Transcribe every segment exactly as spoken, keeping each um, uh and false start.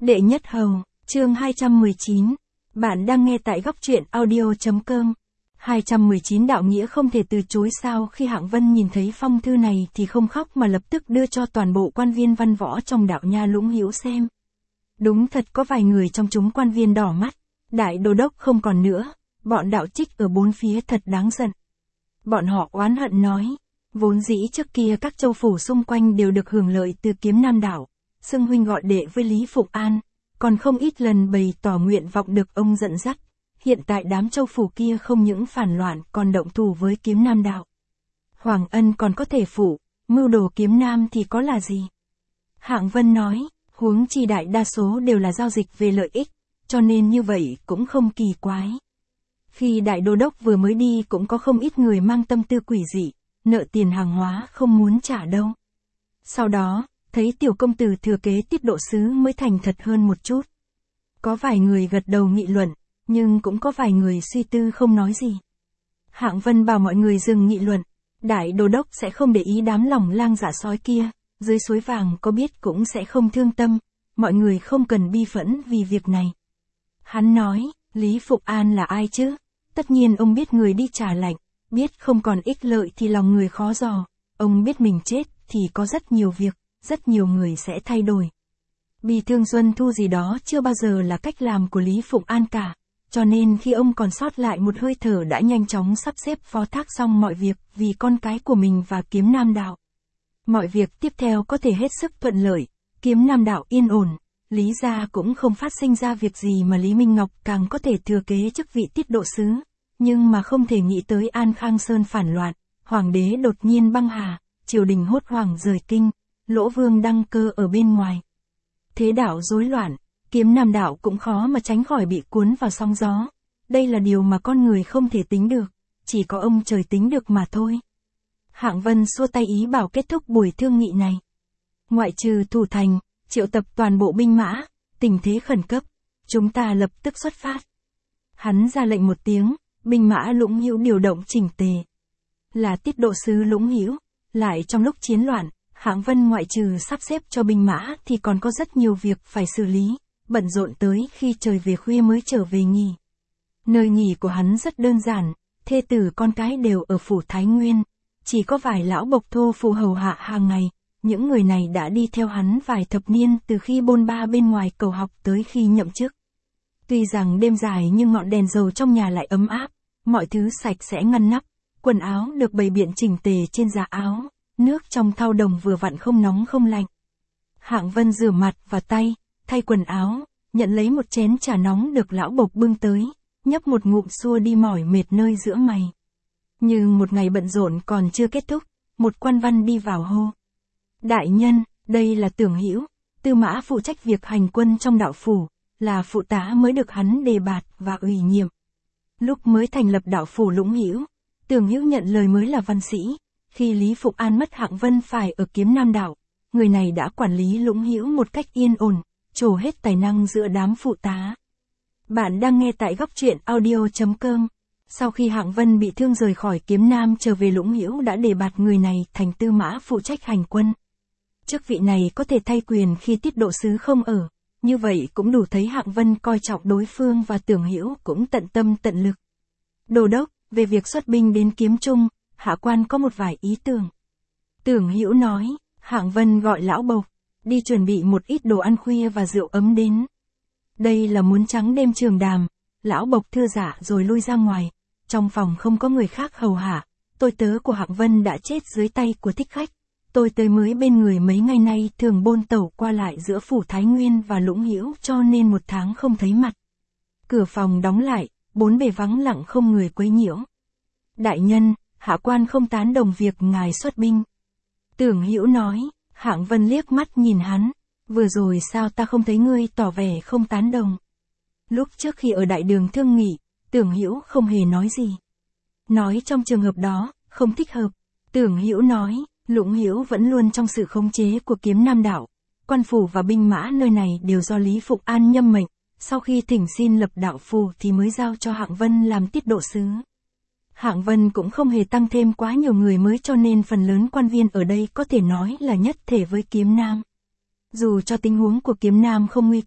Đệ nhất hầu, chương hai trăm mười chín. Bạn đang nghe tại góc truyện audio.com. hai trăm mười chín đạo nghĩa không thể từ chối sao. Khi Hạng Vân nhìn thấy phong thư này thì không khóc mà lập tức đưa cho toàn bộ quan viên văn võ trong đạo nha Lũng Hữu xem. Đúng thật có vài người trong chúng quan viên đỏ mắt. Đại đô đốc không còn nữa, bọn đạo trích ở bốn phía thật đáng giận. Bọn họ oán hận nói, vốn dĩ trước kia các châu phủ xung quanh đều được hưởng lợi từ Kiếm Nam đảo, xưng huynh gọi đệ với Lý Phụng An, còn không ít lần bày tỏ nguyện vọng được ông dẫn dắt. Hiện tại đám châu phủ kia không những phản loạn còn động thủ với Kiếm Nam đảo. Hoàng Ân còn có thể phụ, mưu đồ Kiếm Nam thì có là gì? Hạng Vân nói, huống chi đại đa số đều là giao dịch về lợi ích, cho nên như vậy cũng không kỳ quái. Khi đại đô đốc vừa mới đi cũng có không ít người mang tâm tư quỷ dị, nợ tiền hàng hóa không muốn trả đâu. Sau đó, thấy tiểu công tử thừa kế tiết độ sứ mới thành thật hơn một chút. Có vài người gật đầu nghị luận, nhưng cũng có vài người suy tư không nói gì. Hạng Vân bảo mọi người dừng nghị luận, đại đô đốc sẽ không để ý đám lòng lang dạ sói kia, dưới suối vàng có biết cũng sẽ không thương tâm, mọi người không cần bi phẫn vì việc này. Hắn nói, Lý Phụng An là ai chứ? Tất nhiên ông biết người đi trả lệnh, biết không còn ích lợi thì lòng người khó dò, ông biết mình chết thì có rất nhiều việc, rất nhiều người sẽ thay đổi. Bi thương xuân thu gì đó chưa bao giờ là cách làm của Lý Phụng An cả, cho nên khi ông còn sót lại một hơi thở đã nhanh chóng sắp xếp phó thác xong mọi việc vì con cái của mình và Kiếm Nam đạo. Mọi việc tiếp theo có thể hết sức thuận lợi, Kiếm Nam đạo yên ổn, Lý gia cũng không phát sinh ra việc gì mà Lý Minh Ngọc càng có thể thừa kế chức vị tiết độ sứ, nhưng mà không thể nghĩ tới An Khang Sơn phản loạn, hoàng đế đột nhiên băng hà, triều đình hốt hoảng rời kinh, Lỗ Vương đăng cơ ở bên ngoài. Thế đạo rối loạn, Kiếm Nam đạo cũng khó mà tránh khỏi bị cuốn vào sóng gió. Đây là điều mà con người không thể tính được, chỉ có ông trời tính được mà thôi. Hạng Vân xua tay ý bảo kết thúc buổi thương nghị này. Ngoại trừ thủ thành, triệu tập toàn bộ binh mã, tình thế khẩn cấp, chúng ta lập tức xuất phát. Hắn ra lệnh một tiếng, binh mã Lũng Hữu điều động chỉnh tề. Là tiết độ sứ Lũng Hữu, lại trong lúc chiến loạn, Hạng Vân ngoại trừ sắp xếp cho binh mã thì còn có rất nhiều việc phải xử lý, bận rộn tới khi trời về khuya mới trở về nghỉ. Nơi nghỉ của hắn rất đơn giản, thê tử con cái đều ở phủ Thái Nguyên, chỉ có vài lão bộc thô phụ hầu hạ hàng ngày, những người này đã đi theo hắn vài thập niên từ khi bôn ba bên ngoài cầu học tới khi nhậm chức. Tuy rằng đêm dài nhưng ngọn đèn dầu trong nhà lại ấm áp, mọi thứ sạch sẽ ngăn nắp, quần áo được bày biện chỉnh tề trên giá áo, nước trong thau đồng vừa vặn không nóng không lạnh. Hạng Vân rửa mặt và tay, thay quần áo, nhận lấy một chén trà nóng được lão bộc bưng tới, nhấp một ngụm xua đi mỏi mệt nơi giữa mày. Nhưng một ngày bận rộn còn chưa kết thúc, một quan văn đi vào hô. Đại nhân, đây là Tưởng Hữu, tư mã phụ trách việc hành quân trong đạo phủ, là phụ tá mới được hắn đề bạt và ủy nhiệm. Lúc mới thành lập đạo phủ Lũng Hữu, Tưởng Hữu nhận lời mới là văn sĩ, khi Lý Phụng An mất Hạng Vân phải ở Kiếm Nam đảo, người này đã quản lý Lũng Hữu một cách yên ổn, trổ hết tài năng giữa đám phụ tá. Bạn đang nghe tại góc truyện audio.com. Sau khi Hạng Vân bị thương rời khỏi Kiếm Nam trở về Lũng Hữu đã đề bạt người này thành tư mã phụ trách hành quân. Chức vị này có thể thay quyền khi tiết độ sứ không ở, như vậy cũng đủ thấy Hạng Vân coi trọng đối phương và Tưởng Hữu cũng tận tâm tận lực. Đô đốc, về việc xuất binh đến Kiếm Trung, hạ quan có một vài ý tưởng. Tưởng Hữu nói, Hạng Vân gọi lão bộc, đi chuẩn bị một ít đồ ăn khuya và rượu ấm đến. Đây là muốn trắng đêm trường đàm, lão bộc thưa dạ rồi lui ra ngoài, trong phòng không có người khác hầu hạ, tôi tớ của Hạng Vân đã chết dưới tay của thích khách. Tôi tới mới bên người mấy ngày nay thường bôn tẩu qua lại giữa phủ Thái Nguyên và Lũng Hữu cho nên một tháng không thấy mặt. Cửa phòng đóng lại, bốn bề vắng lặng không người quấy nhiễu. Đại nhân, hạ quan không tán đồng việc ngài xuất binh. Tưởng Hữu nói, Hạng Vân liếc mắt nhìn hắn, vừa rồi sao ta không thấy ngươi tỏ vẻ không tán đồng. Lúc trước khi ở đại đường thương nghị, Tưởng Hữu không hề nói gì. Nói trong trường hợp đó, không thích hợp. Tưởng Hữu nói, Lũng Hữu vẫn luôn trong sự khống chế của Kiếm Nam đạo, quan phủ và binh mã nơi này đều do Lý Phụng An nhâm mệnh, sau khi thỉnh xin lập đạo phủ thì mới giao cho Hạng Vân làm tiết độ sứ. Hạng Vân cũng không hề tăng thêm quá nhiều người mới cho nên phần lớn quan viên ở đây có thể nói là nhất thể với Kiếm Nam. Dù cho tình huống của Kiếm Nam không nguy cấp,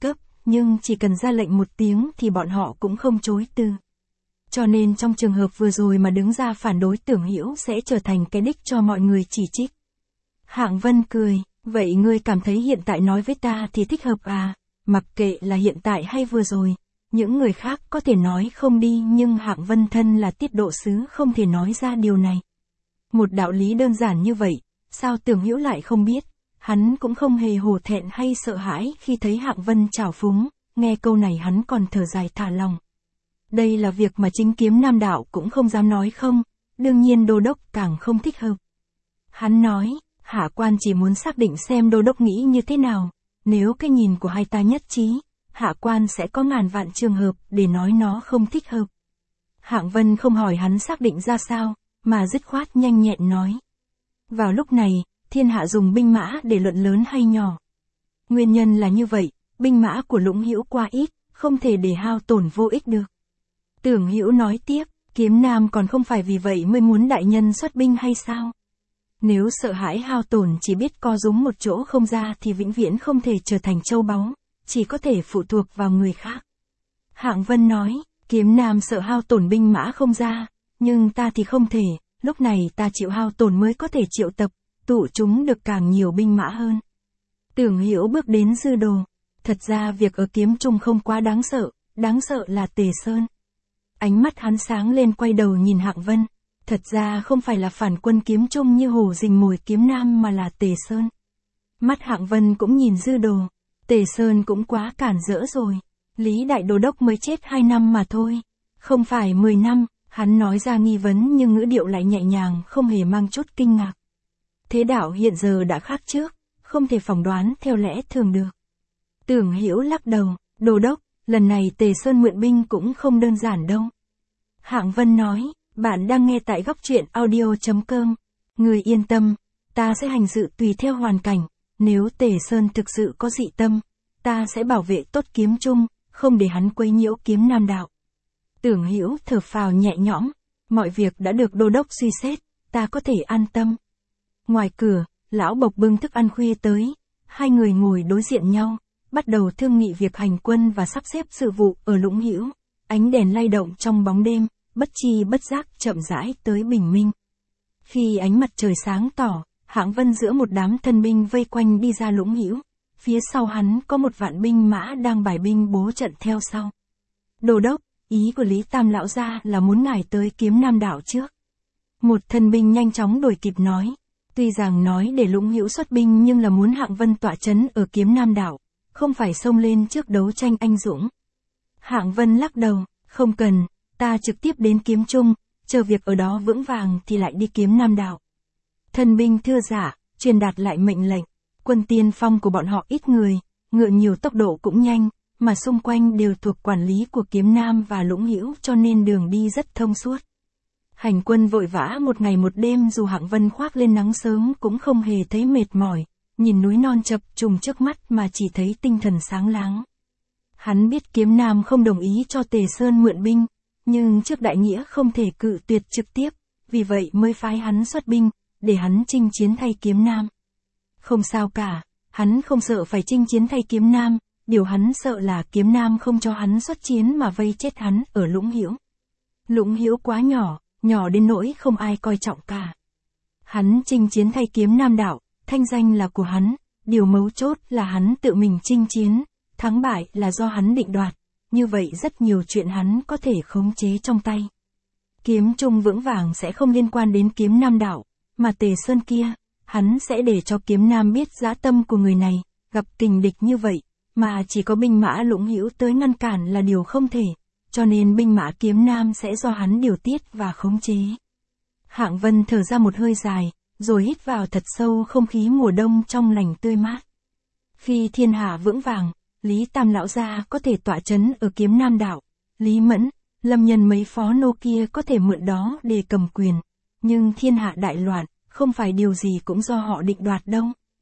nhưng chỉ cần ra lệnh một tiếng thì bọn họ cũng không chối từ. Cho nên trong trường hợp vừa rồi mà đứng ra phản đối Tưởng Hữu sẽ trở thành cái đích cho mọi người chỉ trích. Hạng Vân cười, vậy ngươi cảm thấy hiện tại nói với ta thì thích hợp à, mặc kệ là hiện tại hay vừa rồi, những người khác có thể nói không đi nhưng Hạng Vân thân là tiết độ sứ không thể nói ra điều này. Một đạo lý đơn giản như vậy, sao Tưởng Hữu lại không biết, hắn cũng không hề hổ thẹn hay sợ hãi khi thấy Hạng Vân trào phúng, nghe câu này hắn còn thở dài thả lòng. Đây là việc mà chính Kiếm Nam đạo cũng không dám nói không, đương nhiên đô đốc càng không thích hợp. Hắn nói, hạ quan chỉ muốn xác định xem đô đốc nghĩ như thế nào, nếu cái nhìn của hai ta nhất trí, hạ quan sẽ có ngàn vạn trường hợp để nói nó không thích hợp. Hạng Vân không hỏi hắn xác định ra sao, mà dứt khoát nhanh nhẹn nói. Vào lúc này, thiên hạ dùng binh mã để luận lớn hay nhỏ. Nguyên nhân là như vậy, binh mã của Lũng Hữu quá ít, không thể để hao tổn vô ích được. Tưởng Hữu nói tiếp, Kiếm Nam còn không phải vì vậy mới muốn đại nhân xuất binh hay sao? Nếu sợ hãi hao tổn chỉ biết co rúm một chỗ không ra thì vĩnh viễn không thể trở thành châu báu, chỉ có thể phụ thuộc vào người khác. Hạng Vân nói, Kiếm Nam sợ hao tổn binh mã không ra, nhưng ta thì không thể, lúc này ta chịu hao tổn mới có thể triệu tập, tụ chúng được càng nhiều binh mã hơn. Tưởng Hữu bước đến dư đồ, thật ra việc ở Kiếm Trung không quá đáng sợ, đáng sợ là Tề Sơn. Ánh mắt hắn sáng lên quay đầu nhìn Hạng Vân, thật ra không phải là phản quân Kiếm Trung như Hồ Dình Mồi Kiếm Nam mà là Tề Sơn. Mắt Hạng Vân cũng nhìn dư đồ, Tề Sơn cũng quá cản rỡ rồi, Lý Đại Đô Đốc mới chết hai năm mà thôi, không phải mười năm, hắn nói ra nghi vấn nhưng ngữ điệu lại nhẹ nhàng không hề mang chút kinh ngạc. Thế đạo hiện giờ đã khác trước, không thể phỏng đoán theo lẽ thường được. Tưởng Hữu lắc đầu, Đô Đốc, lần này Tề Sơn mượn binh cũng không đơn giản đâu. Hạng Vân nói, bạn đang nghe tại góc truyện audio chấm com. Người yên tâm, ta sẽ hành sự tùy theo hoàn cảnh, nếu Tề Sơn thực sự có dị tâm, ta sẽ bảo vệ tốt Kiếm Trung, không để hắn quấy nhiễu Kiếm Nam đạo. Tưởng Hữu thở phào nhẹ nhõm, mọi việc đã được Đô Đốc suy xét, ta có thể an tâm. Ngoài cửa, lão Bộc bưng thức ăn khuya tới, hai người ngồi đối diện nhau, bắt đầu thương nghị việc hành quân và sắp xếp sự vụ ở Lũng Hữu. Ánh đèn lay động trong bóng đêm, bất chi bất giác chậm rãi tới bình minh. Khi ánh mặt trời sáng tỏ, Hạng Vân giữa một đám thân binh vây quanh đi ra Lũng Hữu, phía sau hắn có một vạn binh mã đang bài binh bố trận theo sau. Đô Đốc, ý của Lý Tam lão gia là muốn ngài tới Kiếm Nam đảo trước. Một thân binh nhanh chóng đuổi kịp nói, tuy rằng nói để Lũng Hữu xuất binh nhưng là muốn Hạng Vân tọa trấn ở Kiếm Nam đảo, không phải xông lên trước đấu tranh anh dũng. Hạng Vân lắc đầu, không cần, ta trực tiếp đến Kiếm Trung, chờ việc ở đó vững vàng thì lại đi Kiếm Nam đảo. Thân binh thưa giả, truyền đạt lại mệnh lệnh, quân tiên phong của bọn họ ít người, ngựa nhiều tốc độ cũng nhanh, mà xung quanh đều thuộc quản lý của Kiếm Nam và Lũng Hữu cho nên đường đi rất thông suốt. Hành quân vội vã một ngày một đêm dù Hạng Vân khoác lên nắng sớm cũng không hề thấy mệt mỏi, nhìn núi non chập trùng trước mắt mà chỉ thấy tinh thần sáng láng. Hắn biết Kiếm Nam không đồng ý cho Tề Sơn mượn binh, nhưng trước đại nghĩa không thể cự tuyệt trực tiếp, vì vậy mới phái hắn xuất binh, để hắn chinh chiến thay Kiếm Nam. Không sao cả, hắn không sợ phải chinh chiến thay Kiếm Nam, điều hắn sợ là Kiếm Nam không cho hắn xuất chiến mà vây chết hắn ở Lũng Hữu. Lũng Hữu quá nhỏ, nhỏ đến nỗi không ai coi trọng cả. Hắn chinh chiến thay Kiếm Nam đảo, thanh danh là của hắn, điều mấu chốt là hắn tự mình chinh chiến, thắng bại là do hắn định đoạt, như vậy rất nhiều chuyện hắn có thể khống chế trong tay. Kiếm Trung vững vàng sẽ không liên quan đến Kiếm Nam đảo, mà Tề Sơn kia, hắn sẽ để cho Kiếm Nam biết dã tâm của người này, gặp kình địch như vậy, mà chỉ có binh mã Lũng Hữu tới ngăn cản là điều không thể, cho nên binh mã Kiếm Nam sẽ do hắn điều tiết và khống chế. Hạng Vân thở ra một hơi dài, rồi hít vào thật sâu không khí mùa đông trong lành tươi mát. Khi thiên hạ vững vàng, Lý Tam lão gia có thể tọa trấn ở Kiếm Nam đảo, Lý Mẫn, Lâm Nhân mấy phó nô kia có thể mượn đó để cầm quyền, nhưng thiên hạ đại loạn, không phải điều gì cũng do họ định đoạt đâu.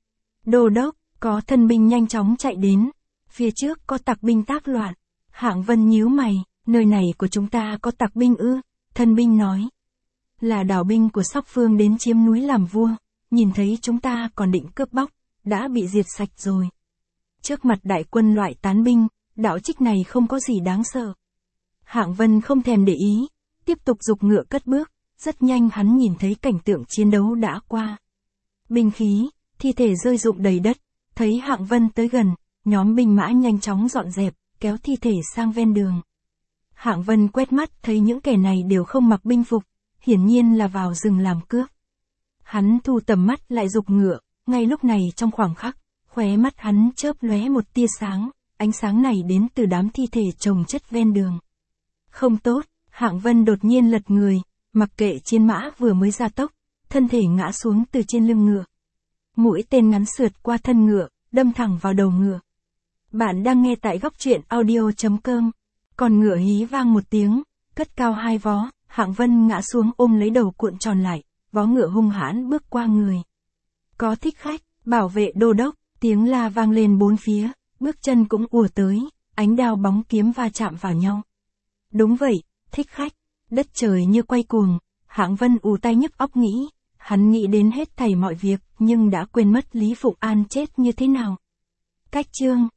Đô Đốc, có thân binh nhanh chóng chạy đến, phía trước có tặc binh tác loạn. Hạng Vân nhíu mày, nơi này của chúng ta có tặc binh ư? Thân binh nói, là đảo binh của Sóc Phương đến chiếm núi làm vua, nhìn thấy chúng ta còn định cướp bóc, đã bị diệt sạch rồi. Trước mặt đại quân loại tán binh, đạo trích này không có gì đáng sợ. Hạng Vân không thèm để ý, tiếp tục giục ngựa cất bước, rất nhanh hắn nhìn thấy cảnh tượng chiến đấu đã qua. Binh khí, thi thể rơi rụng đầy đất, thấy Hạng Vân tới gần, nhóm binh mã nhanh chóng dọn dẹp, kéo thi thể sang ven đường. Hạng Vân quét mắt thấy những kẻ này đều không mặc binh phục, hiển nhiên là vào rừng làm cướp. Hắn thu tầm mắt lại giục ngựa, ngay lúc này trong khoảng khắc, khóe mắt hắn chớp lóe một tia sáng, ánh sáng này đến từ đám thi thể chồng chất ven đường. Không tốt, Hạng Vân đột nhiên lật người, mặc kệ chiến mã vừa mới ra tốc, thân thể ngã xuống từ trên lưng ngựa. Mũi tên ngắn sượt qua thân ngựa, đâm thẳng vào đầu ngựa. Bạn đang nghe tại góc truyện audio chấm com. Còn ngựa hí vang một tiếng, cất cao hai vó, Hạng Vân ngã xuống ôm lấy đầu cuộn tròn lại, vó ngựa hung hãn bước qua người. Có thích khách, bảo vệ đô đốc, tiếng la vang lên bốn phía, bước chân cũng ùa tới, ánh đao bóng kiếm va chạm vào nhau. Đúng vậy, thích khách, đất trời như quay cuồng, Hạng Vân ù tai nhức óc nghĩ, hắn nghĩ đến hết thảy mọi việc, nhưng đã quên mất Lý Phụng An chết như thế nào. Cách chương